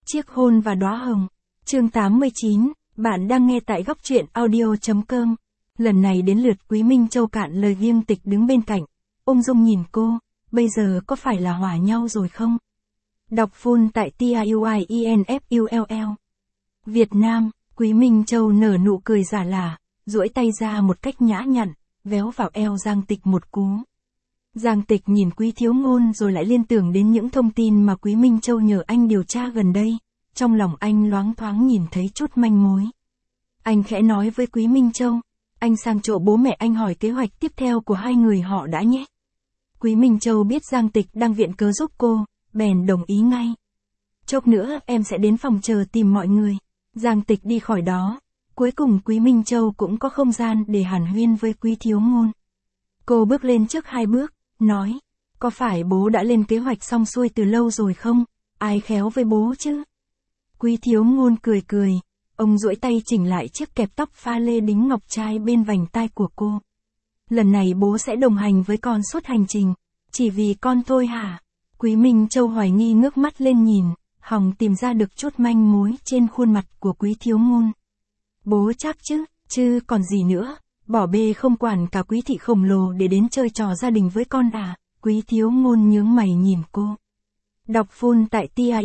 Chiếc hôn và đóa hồng. Chương 89, bạn đang nghe tại góc truyện audio.com. Lần này đến lượt Quý Minh Châu cạn lời Viêm Tịch đứng bên cạnh. Ung dung nhìn cô, bây giờ có phải là hòa nhau rồi không? Đọc full tại TIUIENFULL. Việt Nam, Quý Minh Châu nở nụ cười giả lả, duỗi tay ra một cách nhã nhặn, véo vào eo Giang Tịch một cú. Giang Tịch nhìn Quý Thiếu Ngôn rồi lại liên tưởng đến những thông tin mà Quý Minh Châu nhờ anh điều tra gần đây. Trong lòng anh loáng thoáng nhìn thấy chút manh mối. Anh khẽ nói với Quý Minh Châu, anh sang chỗ bố mẹ anh hỏi kế hoạch tiếp theo của hai người họ đã nhé. Quý Minh Châu biết Giang Tịch đang viện cớ giúp cô, bèn đồng ý ngay. Chốc nữa em sẽ đến phòng chờ tìm mọi người. Giang Tịch đi khỏi đó. Cuối cùng Quý Minh Châu cũng có không gian để hàn huyên với Quý Thiếu Ngôn. Cô bước lên trước 2 bước, nói, có phải bố đã lên kế hoạch xong xuôi từ lâu rồi không? Ai khéo với bố chứ? Quý Thiếu Ngôn cười cười, ông duỗi tay chỉnh lại chiếc kẹp tóc pha lê đính ngọc trai bên vành tai của cô. Lần này bố sẽ đồng hành với con suốt hành trình, chỉ vì con thôi hả? Quý Minh Châu hoài nghi ngước mắt lên nhìn, hòng tìm ra được chút manh mối trên khuôn mặt của Quý Thiếu Ngôn. Bố chắc chứ còn gì nữa, bỏ bê không quản cả Quý thị khổng lồ để đến chơi trò gia đình với con à? Quý Thiếu Ngôn nhướng mày nhìn cô. Đọc full tại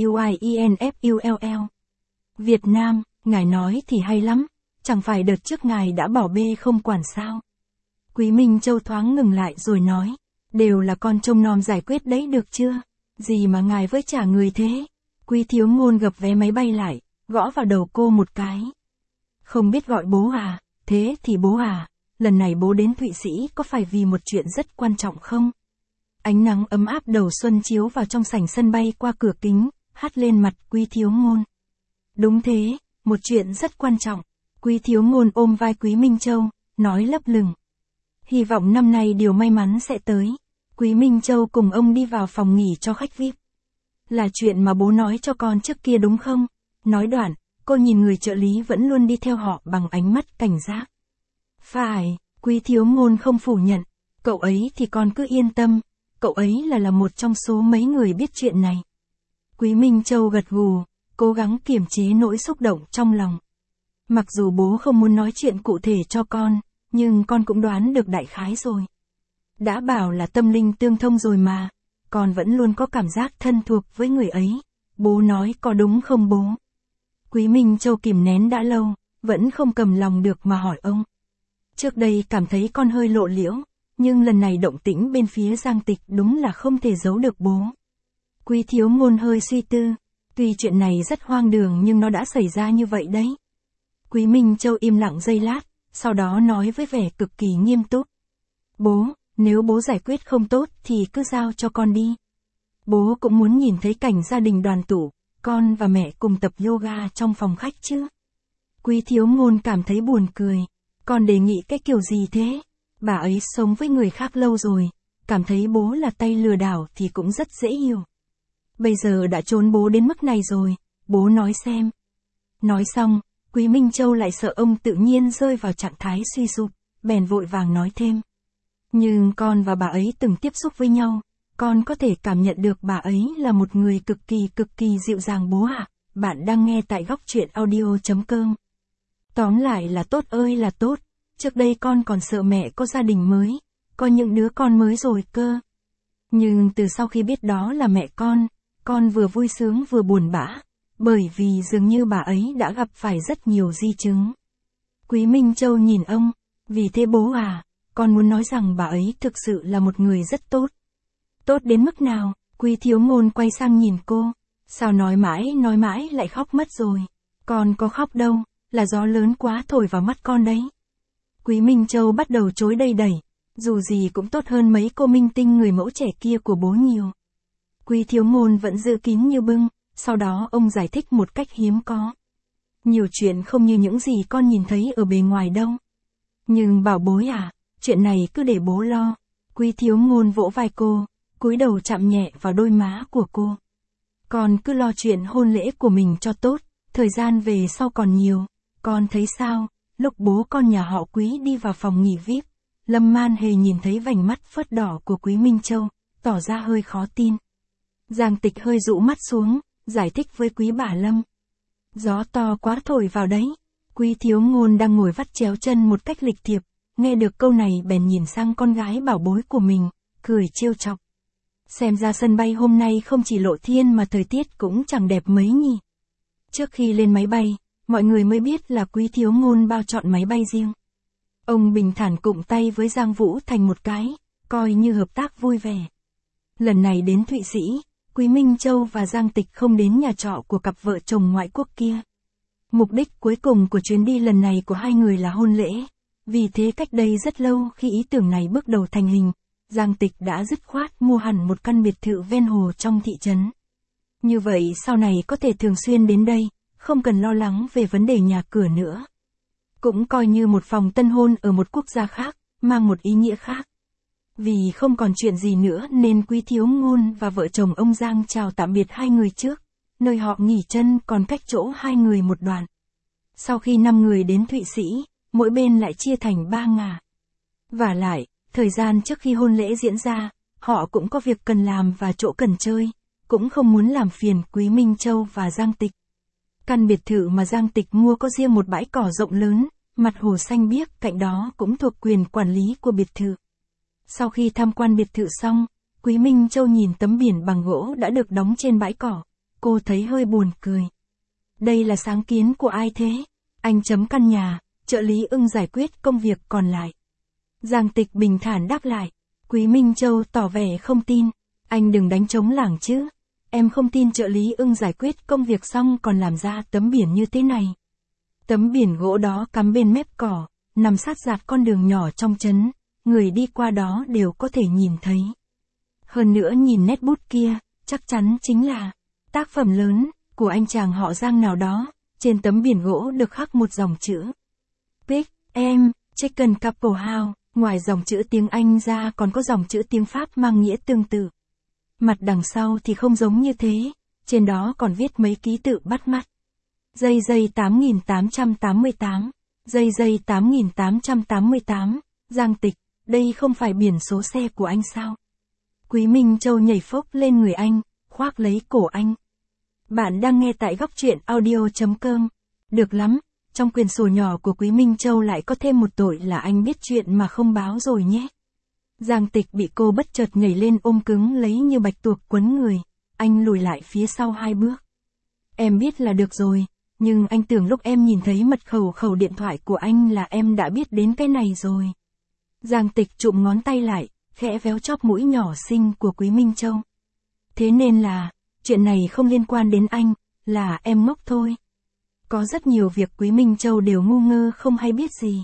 TIUIENFULL. Việt Nam, ngài nói thì hay lắm, chẳng phải đợt trước ngài đã bỏ bê không quản sao? Quý Minh Châu thoáng ngừng lại rồi nói, đều là con trông nom giải quyết đấy được chưa? Gì mà ngài với trả người thế? Quý Thiếu Ngôn gập vé máy bay lại, gõ vào đầu cô một cái. Không biết gọi bố à? Thế thì bố à, lần này bố đến Thụy Sĩ có phải vì một chuyện rất quan trọng không? Ánh nắng ấm áp đầu xuân chiếu vào trong sảnh sân bay qua cửa kính, hắt lên mặt Quý Thiếu Ngôn. Đúng thế, một chuyện rất quan trọng. Quý Thiếu Ngôn ôm vai Quý Minh Châu, nói lấp lửng. Hy vọng năm nay điều may mắn sẽ tới. Quý Minh Châu cùng ông đi vào phòng nghỉ cho khách VIP. Là chuyện mà bố nói cho con trước kia đúng không? Nói đoạn, cô nhìn người trợ lý vẫn luôn đi theo họ bằng ánh mắt cảnh giác. Phải, Quý Thiếu Ngôn không phủ nhận. Cậu ấy thì con cứ yên tâm. Cậu ấy là một trong số mấy người biết chuyện này. Quý Minh Châu gật gù, cố gắng kiềm chế nỗi xúc động trong lòng. Mặc dù bố không muốn nói chuyện cụ thể cho con, nhưng con cũng đoán được đại khái rồi. Đã bảo là tâm linh tương thông rồi mà, con vẫn luôn có cảm giác thân thuộc với người ấy. Bố nói có đúng không bố? Quý Minh Châu kìm nén đã lâu, vẫn không cầm lòng được mà hỏi ông. Trước đây cảm thấy con hơi lộ liễu, nhưng lần này động tĩnh bên phía Giang Tịch đúng là không thể giấu được bố. Quý Thiếu Ngôn hơi suy tư, tuy chuyện này rất hoang đường nhưng nó đã xảy ra như vậy đấy. Quý Minh Châu im lặng giây lát, sau đó nói với vẻ cực kỳ nghiêm túc. Bố, nếu bố giải quyết không tốt thì cứ giao cho con đi. Bố cũng muốn nhìn thấy cảnh gia đình đoàn tụ, con và mẹ cùng tập yoga trong phòng khách chứ. Quý Thiếu Ngôn cảm thấy buồn cười. Con đề nghị cái kiểu gì thế? Bà ấy sống với người khác lâu rồi, cảm thấy bố là tay lừa đảo thì cũng rất dễ hiểu. Bây giờ đã trốn bố đến mức này rồi, bố nói xem. Nói xong, Quý Minh Châu lại sợ ông tự nhiên rơi vào trạng thái suy sụp, bèn vội vàng nói thêm. Nhưng con và bà ấy từng tiếp xúc với nhau, con có thể cảm nhận được bà ấy là một người cực kỳ dịu dàng bố ạ. Bạn đang nghe tại góc truyện audio.com. Tóm lại là tốt ơi là tốt, trước đây con còn sợ mẹ có gia đình mới, có những đứa con mới rồi cơ. Nhưng từ sau khi biết đó là mẹ con vừa vui sướng vừa buồn bã, bởi vì dường như bà ấy đã gặp phải rất nhiều di chứng. Quý Minh Châu nhìn ông, vì thế bố à, con muốn nói rằng bà ấy thực sự là một người rất tốt. Tốt đến mức nào? Quý Thiếu Ngôn quay sang nhìn cô, sao nói mãi lại khóc mất rồi. Con có khóc đâu, là gió lớn quá thổi vào mắt con đấy. Quý Minh Châu bắt đầu chối đầy đẩy, dù gì cũng tốt hơn mấy cô minh tinh người mẫu trẻ kia của bố nhiều. Quý Thiếu Ngôn vẫn giữ kín như bưng, sau đó ông giải thích một cách hiếm có. Nhiều chuyện không như những gì con nhìn thấy ở bề ngoài đâu. Nhưng bảo bối à, chuyện này cứ để bố lo. Quý Thiếu Ngôn vỗ vai cô, cúi đầu chạm nhẹ vào đôi má của cô. Con cứ lo chuyện hôn lễ của mình cho tốt, thời gian về sau còn nhiều. Con thấy sao? Lúc bố con nhà họ Quý đi vào phòng nghỉ VIP, Lâm Man Hề nhìn thấy vành mắt phớt đỏ của Quý Minh Châu, tỏ ra hơi khó tin. Giang Tịch hơi rũ mắt xuống, giải thích với Quý bà Lâm. Gió to quá thổi vào đấy. Quý Thiếu Ngôn đang ngồi vắt chéo chân một cách lịch thiệp, nghe được câu này bèn nhìn sang con gái bảo bối của mình, cười trêu chọc. Xem ra sân bay hôm nay không chỉ lộ thiên mà thời tiết cũng chẳng đẹp mấy nhỉ. Trước khi lên máy bay, mọi người mới biết là Quý Thiếu Ngôn bao chọn máy bay riêng. Ông bình thản cụm tay với Giang Vũ thành một cái, coi như hợp tác vui vẻ. Lần này đến Thụy Sĩ, Quý Minh Châu và Giang Tịch không đến nhà trọ của cặp vợ chồng ngoại quốc kia. Mục đích cuối cùng của chuyến đi lần này của hai người là hôn lễ. Vì thế cách đây rất lâu khi ý tưởng này bước đầu thành hình, Giang Tịch đã dứt khoát mua hẳn một căn biệt thự ven hồ trong thị trấn. Như vậy sau này có thể thường xuyên đến đây, không cần lo lắng về vấn đề nhà cửa nữa. Cũng coi như một phòng tân hôn ở một quốc gia khác, mang một ý nghĩa khác. Vì không còn chuyện gì nữa nên Quý Thiếu Ngôn và vợ chồng ông Giang chào tạm biệt hai người trước, nơi họ nghỉ chân còn cách chỗ hai người một đoạn. Sau khi 5 người đến Thụy Sĩ, mỗi bên lại chia thành 3 ngả. Vả lại, thời gian trước khi hôn lễ diễn ra, họ cũng có việc cần làm và chỗ cần chơi, cũng không muốn làm phiền Quý Minh Châu và Giang Tịch. Căn biệt thự mà Giang Tịch mua có riêng một bãi cỏ rộng lớn, mặt hồ xanh biếc cạnh đó cũng thuộc quyền quản lý của biệt thự. Sau khi tham quan biệt thự xong, Quý Minh Châu nhìn tấm biển bằng gỗ đã được đóng trên bãi cỏ, cô thấy hơi buồn cười. Đây là sáng kiến của ai thế? Anh chấm căn nhà, trợ lý Ưng giải quyết công việc còn lại. Giang Tịch bình thản đáp lại. Quý Minh Châu tỏ vẻ không tin. Anh đừng đánh trống lảng chứ. Em không tin trợ lý Ưng giải quyết công việc xong còn làm ra tấm biển như thế này. Tấm biển gỗ đó cắm bên mép cỏ, nằm sát dạt con đường nhỏ trong trấn, người đi qua đó đều có thể nhìn thấy. Hơn nữa nhìn nét bút kia, chắc chắn chính là tác phẩm lớn của anh chàng họ Giang nào đó. Trên tấm biển gỗ được khắc một dòng chữ Pick, em, Chicken Couple House. Ngoài dòng chữ tiếng Anh ra còn có dòng chữ tiếng Pháp mang nghĩa tương tự. Mặt đằng sau thì không giống như thế, trên đó còn viết mấy ký tự bắt mắt. Dây 8888, dây 8888, Giang Tịch, đây không phải biển số xe của anh sao? Quý Minh Châu nhảy phốc lên người anh, khoác lấy cổ anh. Bạn đang nghe tại góc truyện audio.com. Được lắm, trong quyển sổ nhỏ của Quý Minh Châu lại có thêm một tội là anh biết chuyện mà không báo rồi nhé. Giang Tịch bị cô bất chợt nhảy lên ôm cứng lấy như bạch tuộc quấn người, anh lùi lại phía sau 2 bước. Em biết là được rồi, nhưng anh tưởng lúc em nhìn thấy mật khẩu điện thoại của anh là em đã biết đến cái này rồi. Giang Tịch chụm ngón tay lại, khẽ véo chóp mũi nhỏ xinh của Quý Minh Châu. Thế nên là, chuyện này không liên quan đến anh, là em ngốc thôi. Có rất nhiều việc Quý Minh Châu đều ngu ngơ không hay biết gì.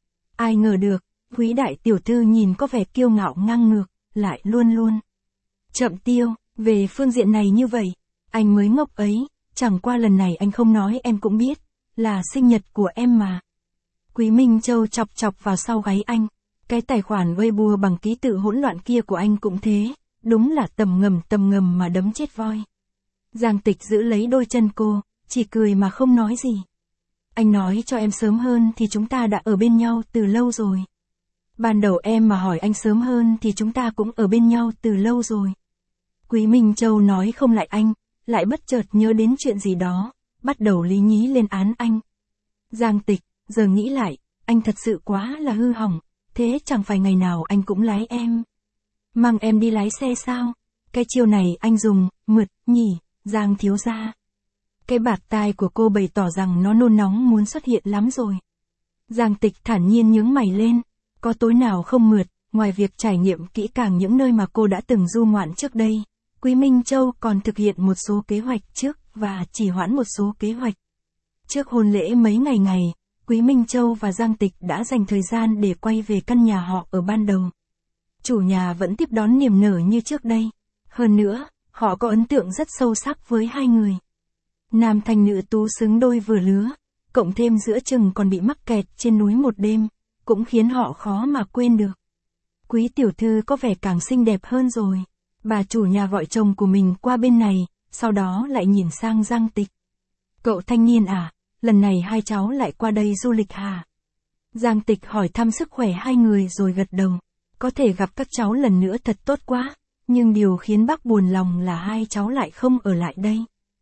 Ai ngờ được, Quý đại tiểu thư nhìn có vẻ kiêu ngạo ngang ngược, lại luôn luôn chậm tiêu, về phương diện này như vậy, anh mới ngốc ấy, chẳng qua lần này anh không nói em cũng biết, là sinh nhật của em mà. Quý Minh Châu chọc chọc vào sau gáy anh, cái tài khoản Weibo bằng ký tự hỗn loạn kia của anh cũng thế, đúng là tầm ngầm mà đấm chết voi. Giang Tịch giữ lấy đôi chân cô, chỉ cười mà không nói gì. Anh nói cho em sớm hơn thì chúng ta đã ở bên nhau từ lâu rồi. Ban đầu em mà hỏi anh sớm hơn thì chúng ta cũng ở bên nhau từ lâu rồi. Quý Minh Châu nói không lại anh, lại bất chợt nhớ đến chuyện gì đó, bắt đầu lý nhí lên án anh. Giang Tịch, giờ nghĩ lại, anh thật sự quá là hư hỏng, thế chẳng phải ngày nào anh cũng lái em. Mang em đi lái xe sao? Cái chiêu này anh dùng, mượt, nhỉ, Giang thiếu gia. Cái bạt tai của cô bày tỏ rằng nó nôn nóng muốn xuất hiện lắm rồi. Giang Tịch thản nhiên nhướng mày lên, có tối nào không mượt, ngoài việc trải nghiệm kỹ càng những nơi mà cô đã từng du ngoạn trước đây, Quý Minh Châu còn thực hiện một số kế hoạch trước và chỉ hoãn một số kế hoạch. Trước hôn lễ mấy ngày, Quý Minh Châu và Giang Tịch đã dành thời gian để quay về căn nhà họ ở ban đầu. Chủ nhà vẫn tiếp đón niềm nở như trước đây. Hơn nữa, họ có ấn tượng rất sâu sắc với hai người. Nam thanh nữ tú xứng đôi vừa lứa, cộng thêm giữa chừng còn bị mắc kẹt trên núi một đêm, cũng khiến họ khó mà quên được. Quý tiểu thư có vẻ càng xinh đẹp hơn rồi. Bà chủ nhà gọi chồng của mình qua bên này, sau đó lại nhìn sang Giang Tịch. Cậu thanh niên à, lần này hai cháu lại qua đây du lịch hả? Giang Tịch hỏi thăm sức khỏe hai người rồi gật đầu. Có thể gặp các cháu lần nữa thật tốt quá, nhưng điều khiến bác buồn lòng là hai cháu lại không ở lại đây.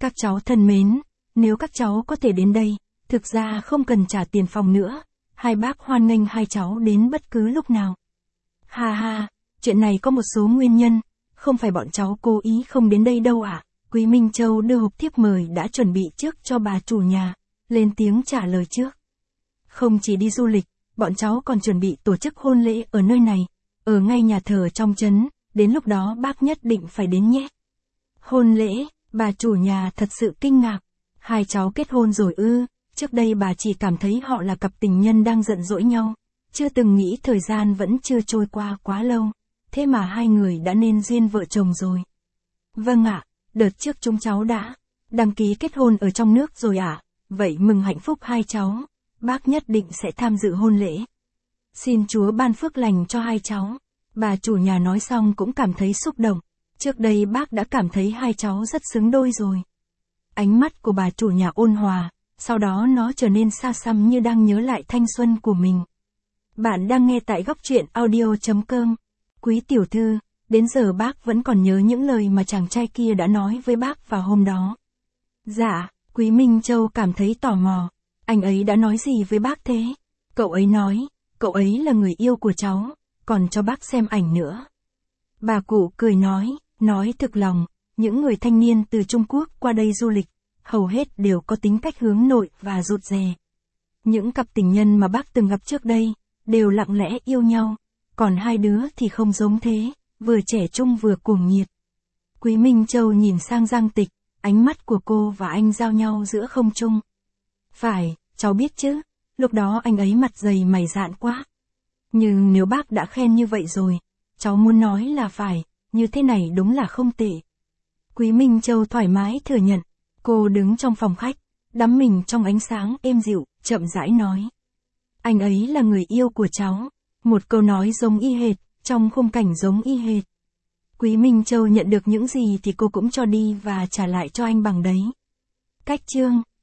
Các cháu thân mến, nếu các cháu có thể đến đây, thực ra không cần trả tiền phòng nữa, hai bác hoan nghênh hai cháu đến bất cứ lúc nào. Ha ha, chuyện này có một số nguyên nhân, không phải bọn cháu cố ý không đến đây đâu ạ. Quý Minh Châu đưa hộp thiếp mời đã chuẩn bị trước cho bà chủ nhà, lên tiếng trả lời trước. Không chỉ đi du lịch, bọn cháu còn chuẩn bị tổ chức hôn lễ ở nơi này, ở ngay nhà thờ trong trấn, đến lúc đó bác nhất định phải đến nhé. Hôn lễ, bà chủ nhà thật sự kinh ngạc. Hai cháu kết hôn rồi ư? Trước đây bà chỉ cảm thấy họ là cặp tình nhân đang giận dỗi nhau, chưa từng nghĩ thời gian vẫn chưa trôi qua quá lâu, thế mà hai người đã nên duyên vợ chồng rồi. Vâng ạ, đợt trước chúng cháu đã đăng ký kết hôn ở trong nước rồi ạ, vậy mừng hạnh phúc hai cháu, bác nhất định sẽ tham dự hôn lễ. Xin Chúa ban phước lành cho hai cháu. Bà chủ nhà nói xong cũng cảm thấy xúc động, trước đây bác đã cảm thấy hai cháu rất xứng đôi rồi. Ánh mắt của bà chủ nhà ôn hòa, sau đó nó trở nên xa xăm như đang nhớ lại thanh xuân của mình. Bạn đang nghe tại Góc Truyện Audio.com. Quý tiểu thư, đến giờ bác vẫn còn nhớ những lời mà chàng trai kia đã nói với bác vào hôm đó. Dạ, Quý Minh Châu cảm thấy tò mò. Anh ấy đã nói gì với bác thế? Cậu ấy nói, cậu ấy là người yêu của cháu, còn cho bác xem ảnh nữa. Bà cụ cười nói thực lòng, những người thanh niên từ Trung Quốc qua đây du lịch, hầu hết đều có tính cách hướng nội và rụt rè. Những cặp tình nhân mà bác từng gặp trước đây, đều lặng lẽ yêu nhau, còn hai đứa thì không giống thế, vừa trẻ trung vừa cuồng nhiệt. Quý Minh Châu nhìn sang Giang Tịch, ánh mắt của cô và anh giao nhau giữa không trung. Phải, cháu biết chứ, lúc đó anh ấy mặt dày mày dạn quá. Nhưng nếu bác đã khen như vậy rồi, cháu muốn nói là phải, như thế này đúng là không tệ. Quý Minh Châu thoải mái thừa nhận, cô đứng trong phòng khách, đắm mình trong ánh sáng êm dịu, chậm rãi nói. Anh ấy là người yêu của cháu, một câu nói giống y hệt, trong khung cảnh giống y hệt. Quý Minh Châu nhận được những gì thì cô cũng cho đi và trả lại cho anh bằng đấy. Cách chương